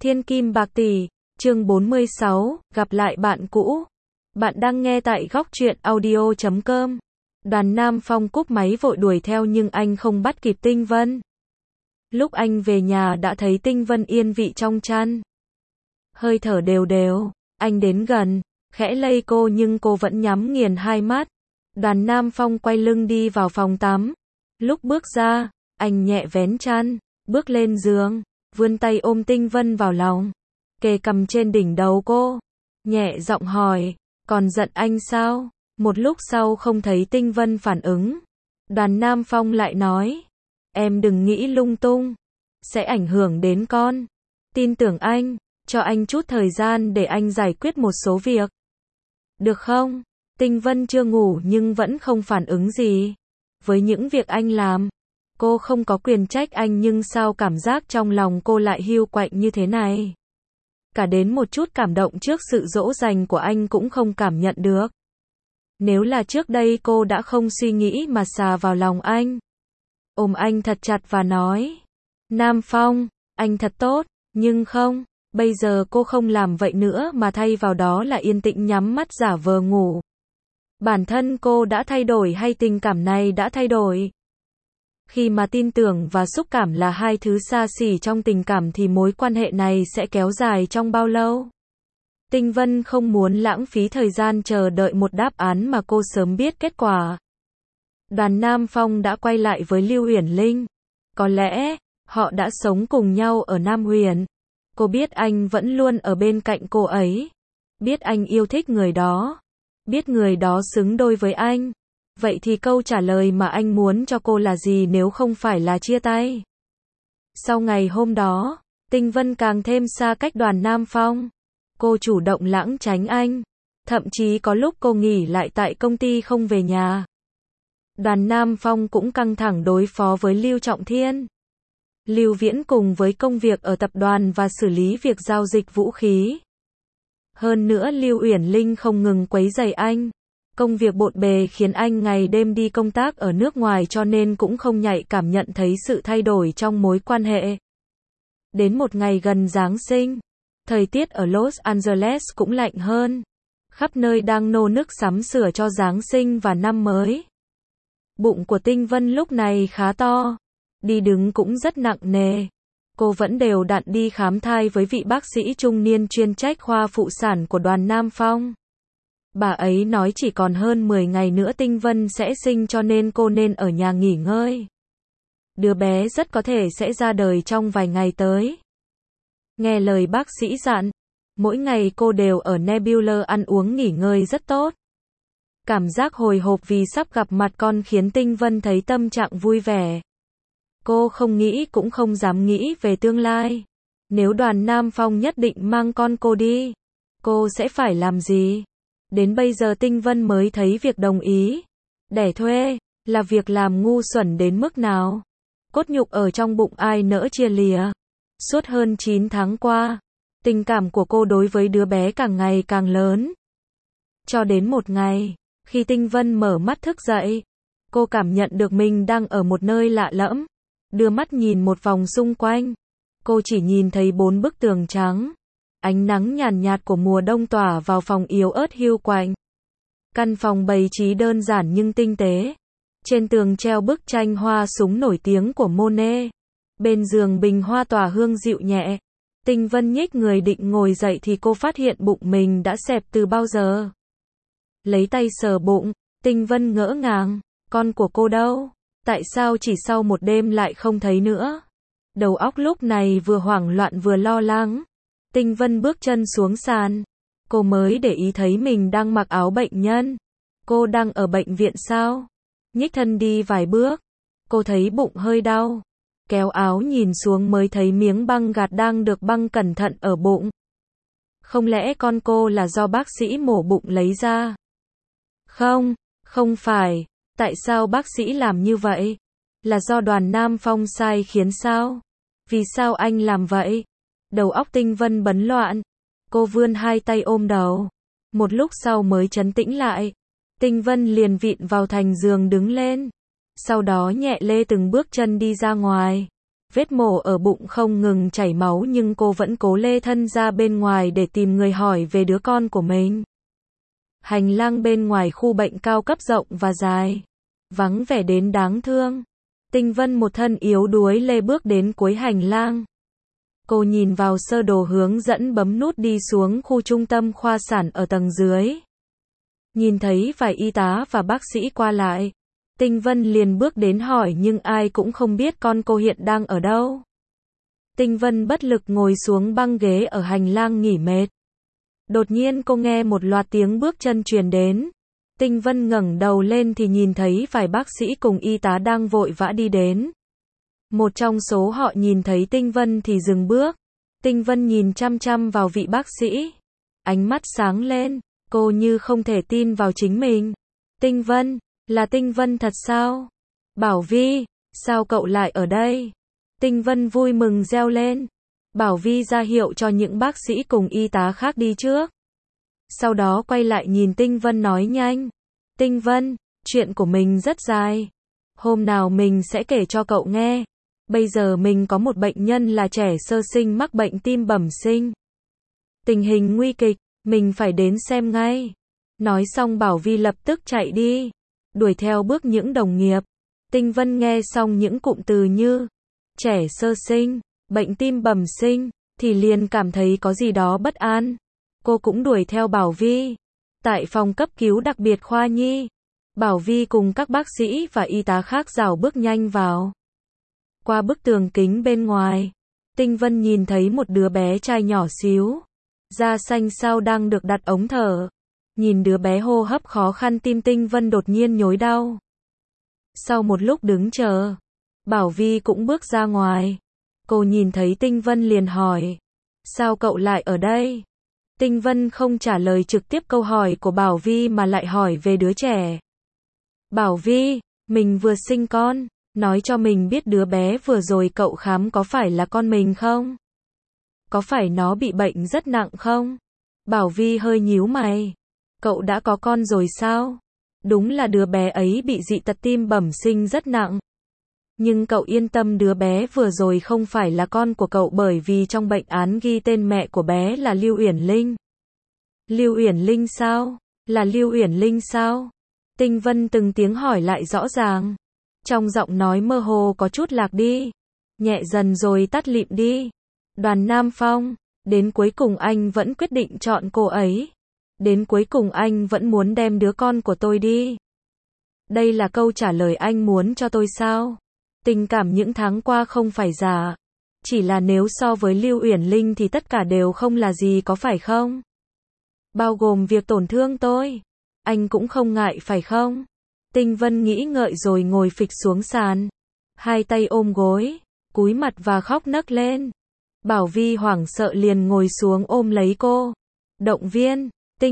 Thiên kim bạc tỷ, chương 46, gặp lại bạn cũ. Bạn đang nghe tại góc truyện audio.com. Đoàn Nam Phong cúp máy vội đuổi theo nhưng anh không bắt kịp Tinh Vân. Lúc anh về nhà đã thấy Tinh Vân yên vị trong chăn. Hơi thở đều đều, anh đến gần, khẽ lay cô nhưng cô vẫn nhắm nghiền hai mắt. Đoàn Nam Phong quay lưng đi vào phòng tắm. Lúc bước ra, anh nhẹ vén chăn, bước lên giường, vươn tay ôm Tinh Vân vào lòng, kề cằm trên đỉnh đầu cô, nhẹ giọng hỏi, còn giận anh sao? Một lúc sau không thấy Tinh Vân phản ứng, Đoàn Nam Phong lại nói, em đừng nghĩ lung tung, sẽ ảnh hưởng đến con. Tin tưởng anh, cho anh chút thời gian để anh giải quyết một số việc. Được không? Tinh Vân chưa ngủ nhưng vẫn không phản ứng gì. Với những việc anh làm, cô không có quyền trách anh nhưng sao cảm giác trong lòng cô lại hiu quạnh như thế này? Cả đến một chút cảm động trước sự dỗ dành của anh cũng không cảm nhận được. Nếu là trước đây cô đã không suy nghĩ mà xà vào lòng anh. Ôm anh thật chặt và nói, Nam Phong, anh thật tốt, nhưng không, bây giờ cô không làm vậy nữa mà thay vào đó là yên tĩnh nhắm mắt giả vờ ngủ. Bản thân cô đã thay đổi hay tình cảm này đã thay đổi? Khi mà tin tưởng và xúc cảm là hai thứ xa xỉ trong tình cảm thì mối quan hệ này sẽ kéo dài trong bao lâu? Tinh Vân không muốn lãng phí thời gian chờ đợi một đáp án mà cô sớm biết kết quả. Đoàn Nam Phong đã quay lại với Lưu Uyển Linh. Có lẽ, họ đã sống cùng nhau ở Nam Huyền. Cô biết anh vẫn luôn ở bên cạnh cô ấy. Biết anh yêu thích người đó. Biết người đó xứng đôi với anh. Vậy thì câu trả lời mà anh muốn cho cô là gì nếu không phải là chia tay? Sau ngày hôm đó, Tinh Vân càng thêm xa cách Đoàn Nam Phong. Cô chủ động lãng tránh anh. Thậm chí có lúc cô nghỉ lại tại công ty không về nhà. Đoàn Nam Phong cũng căng thẳng đối phó với Lưu Trọng Thiên. Lưu Viễn cùng với công việc ở tập đoàn và xử lý việc giao dịch vũ khí. Hơn nữa Lưu Uyển Linh không ngừng quấy rầy anh. Công việc bộn bề khiến anh ngày đêm đi công tác ở nước ngoài cho nên cũng không nhạy cảm nhận thấy sự thay đổi trong mối quan hệ. Đến một ngày gần Giáng sinh, thời tiết ở Los Angeles cũng lạnh hơn. Khắp nơi đang nô nức sắm sửa cho Giáng sinh và năm mới. Bụng của Tinh Vân lúc này khá to. Đi đứng cũng rất nặng nề. Cô vẫn đều đặn đi khám thai với vị bác sĩ trung niên chuyên trách khoa phụ sản của Đoàn Nam Phong. Bà ấy nói chỉ còn hơn 10 ngày nữa Tinh Vân sẽ sinh cho nên cô nên ở nhà nghỉ ngơi. Đứa bé rất có thể sẽ ra đời trong vài ngày tới. Nghe lời bác sĩ dặn, mỗi ngày cô đều ở Nebula ăn uống nghỉ ngơi rất tốt. Cảm giác hồi hộp vì sắp gặp mặt con khiến Tinh Vân thấy tâm trạng vui vẻ. Cô không nghĩ cũng không dám nghĩ về tương lai. Nếu Đoàn Nam Phong nhất định mang con cô đi, cô sẽ phải làm gì? Đến bây giờ Tinh Vân mới thấy việc đồng ý đẻ thuê là việc làm ngu xuẩn đến mức nào. Cốt nhục ở trong bụng ai nỡ chia lìa. Suốt hơn 9 tháng qua, tình cảm của cô đối với đứa bé càng ngày càng lớn. Cho đến một ngày, khi Tinh Vân mở mắt thức dậy, cô cảm nhận được mình đang ở một nơi lạ lẫm. Đưa mắt nhìn một vòng xung quanh, cô chỉ nhìn thấy 4 bức tường trắng. Ánh nắng nhàn nhạt của mùa đông tỏa vào phòng yếu ớt hiu quạnh. Căn phòng bày trí đơn giản nhưng tinh tế. Trên tường treo bức tranh hoa súng nổi tiếng của Monet. Bên giường bình hoa tỏa hương dịu nhẹ. Tinh Vân nhích người định ngồi dậy thì cô phát hiện bụng mình đã xẹp từ bao giờ. Lấy tay sờ bụng, Tinh Vân ngỡ ngàng, con của cô đâu? Tại sao chỉ sau một đêm lại không thấy nữa? Đầu óc lúc này vừa hoảng loạn vừa lo lắng. Tinh Vân bước chân xuống sàn. Cô mới để ý thấy mình đang mặc áo bệnh nhân. Cô đang ở bệnh viện sao? Nhích thân đi vài bước. Cô thấy bụng hơi đau. Kéo áo nhìn xuống mới thấy miếng băng gạc đang được băng cẩn thận ở bụng. Không lẽ con cô là do bác sĩ mổ bụng lấy ra? Không, không phải. Tại sao bác sĩ làm như vậy? Là do Đoàn Nam Phong sai khiến sao? Vì sao anh làm vậy? Đầu óc Tinh Vân bấn loạn. Cô vươn hai tay ôm đầu. Một lúc sau mới trấn tĩnh lại. Tinh Vân liền vịn vào thành giường đứng lên. Sau đó nhẹ lê từng bước chân đi ra ngoài. Vết mổ ở bụng không ngừng chảy máu nhưng cô vẫn cố lê thân ra bên ngoài để tìm người hỏi về đứa con của mình. Hành lang bên ngoài khu bệnh cao cấp rộng và dài, vắng vẻ đến đáng thương. Tinh Vân một thân yếu đuối lê bước đến cuối hành lang. Cô nhìn vào sơ đồ hướng dẫn bấm nút đi xuống khu trung tâm khoa sản ở tầng dưới. Nhìn thấy vài y tá và bác sĩ qua lại. Tinh Vân liền bước đến hỏi nhưng ai cũng không biết con cô hiện đang ở đâu. Tinh Vân bất lực ngồi xuống băng ghế ở hành lang nghỉ mệt. Đột nhiên cô nghe một loạt tiếng bước chân truyền đến. Tinh Vân ngẩng đầu lên thì nhìn thấy vài bác sĩ cùng y tá đang vội vã đi đến. Một trong số họ nhìn thấy Tinh Vân thì dừng bước. Tinh Vân nhìn chăm chăm vào vị bác sĩ. Ánh mắt sáng lên, cô như không thể tin vào chính mình. Tinh Vân, là Tinh Vân thật sao? Bảo Vi, sao cậu lại ở đây? Tinh Vân vui mừng reo lên. Bảo Vi ra hiệu cho những bác sĩ cùng y tá khác đi trước. Sau đó quay lại nhìn Tinh Vân nói nhanh. Tinh Vân, chuyện của mình rất dài. Hôm nào mình sẽ kể cho cậu nghe. Bây giờ mình có một bệnh nhân là trẻ sơ sinh mắc bệnh tim bẩm sinh. Tình hình nguy kịch, mình phải đến xem ngay. Nói xong Bảo Vi lập tức chạy đi, đuổi theo bước những đồng nghiệp. Tinh Vân nghe xong những cụm từ như trẻ sơ sinh, bệnh tim bẩm sinh, thì liền cảm thấy có gì đó bất an. Cô cũng đuổi theo Bảo Vi. Tại phòng cấp cứu đặc biệt khoa nhi, Bảo Vi cùng các bác sĩ và y tá khác rảo bước nhanh vào. Qua bức tường kính bên ngoài, Tinh Vân nhìn thấy một đứa bé trai nhỏ xíu, da xanh xao đang được đặt ống thở. Nhìn đứa bé hô hấp khó khăn tim Tinh Vân đột nhiên nhói đau. Sau một lúc đứng chờ, Bảo Vi cũng bước ra ngoài. Cô nhìn thấy Tinh Vân liền hỏi, sao cậu lại ở đây? Tinh Vân không trả lời trực tiếp câu hỏi của Bảo Vi mà lại hỏi về đứa trẻ. Bảo Vi, mình vừa sinh con, nói cho mình biết đứa bé vừa rồi cậu khám có phải là con mình không? Có phải nó bị bệnh rất nặng không? Bảo Vi hơi nhíu mày. Cậu đã có con rồi sao? Đúng là đứa bé ấy bị dị tật tim bẩm sinh rất nặng. Nhưng cậu yên tâm, đứa bé vừa rồi không phải là con của cậu bởi vì trong bệnh án ghi tên mẹ của bé là Lưu Uyển Linh. Lưu Uyển Linh sao? Là Lưu Uyển Linh sao? Tinh Vân từng tiếng hỏi lại rõ ràng. Trong giọng nói mơ hồ có chút lạc đi. Nhẹ dần rồi tắt lịm đi. Đoàn Nam Phong, đến cuối cùng anh vẫn quyết định chọn cô ấy. Đến cuối cùng anh vẫn muốn đem đứa con của tôi đi. Đây là câu trả lời anh muốn cho tôi sao? Tình cảm những tháng qua không phải giả. Chỉ là nếu so với Lưu Uyển Linh thì tất cả đều không là gì có phải không? Bao gồm việc tổn thương tôi. Anh cũng không ngại phải không? Tinh Vân nghĩ ngợi rồi ngồi phịch xuống sàn. Hai tay ôm gối, cúi mặt và khóc nấc lên. Bảo Vi hoảng sợ liền ngồi xuống ôm lấy cô. Động viên,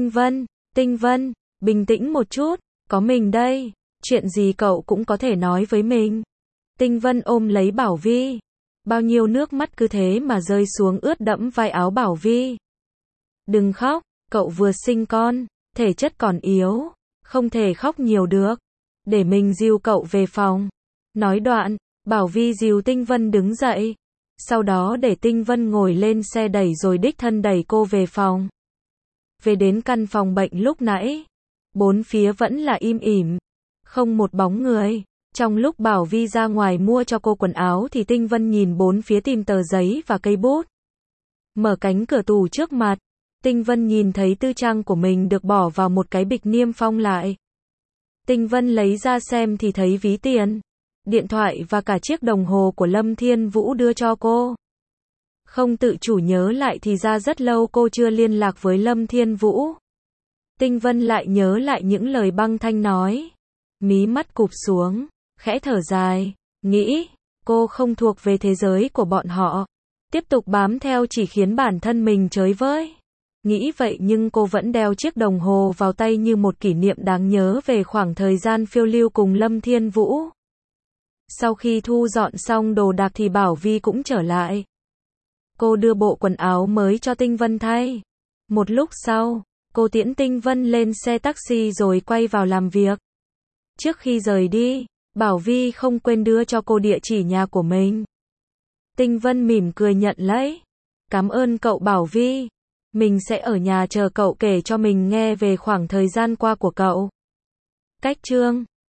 Tinh Vân, bình tĩnh một chút, có mình đây, chuyện gì cậu cũng có thể nói với mình. Tinh Vân ôm lấy Bảo Vi. Bao nhiêu nước mắt cứ thế mà rơi xuống ướt đẫm vai áo Bảo Vi. Đừng khóc, cậu vừa sinh con, thể chất còn yếu, không thể khóc nhiều được. Để mình dìu cậu về phòng. Nói đoạn, Bảo Vi dìu Tinh Vân đứng dậy. Sau đó để Tinh Vân ngồi lên xe đẩy rồi đích thân đẩy cô về phòng. Về đến căn phòng bệnh lúc nãy, bốn phía vẫn là im ỉm, không một bóng người. Trong lúc Bảo Vi ra ngoài mua cho cô quần áo thì Tinh Vân nhìn bốn phía tìm tờ giấy và cây bút. Mở cánh cửa tủ trước mặt, Tinh Vân nhìn thấy tư trang của mình được bỏ vào một cái bịch niêm phong lại. Tinh Vân lấy ra xem thì thấy ví tiền, điện thoại và cả chiếc đồng hồ của Lâm Thiên Vũ đưa cho cô. Không tự chủ nhớ lại thì ra rất lâu cô chưa liên lạc với Lâm Thiên Vũ. Tinh Vân lại nhớ lại những lời Băng Thanh nói. Mí mắt cụp xuống, khẽ thở dài, nghĩ, cô không thuộc về thế giới của bọn họ. Tiếp tục bám theo chỉ khiến bản thân mình chới với. Nghĩ vậy nhưng cô vẫn đeo chiếc đồng hồ vào tay như một kỷ niệm đáng nhớ về khoảng thời gian phiêu lưu cùng Lâm Thiên Vũ. Sau khi thu dọn xong đồ đạc thì Bảo Vi cũng trở lại. Cô đưa bộ quần áo mới cho Tinh Vân thay. Một lúc sau, cô tiễn Tinh Vân lên xe taxi rồi quay vào làm việc. Trước khi rời đi, Bảo Vi không quên đưa cho cô địa chỉ nhà của mình. Tinh Vân mỉm cười nhận lấy. Cảm ơn cậu Bảo Vi. Mình sẽ ở nhà chờ cậu kể cho mình nghe về khoảng thời gian qua của cậu. Cách chương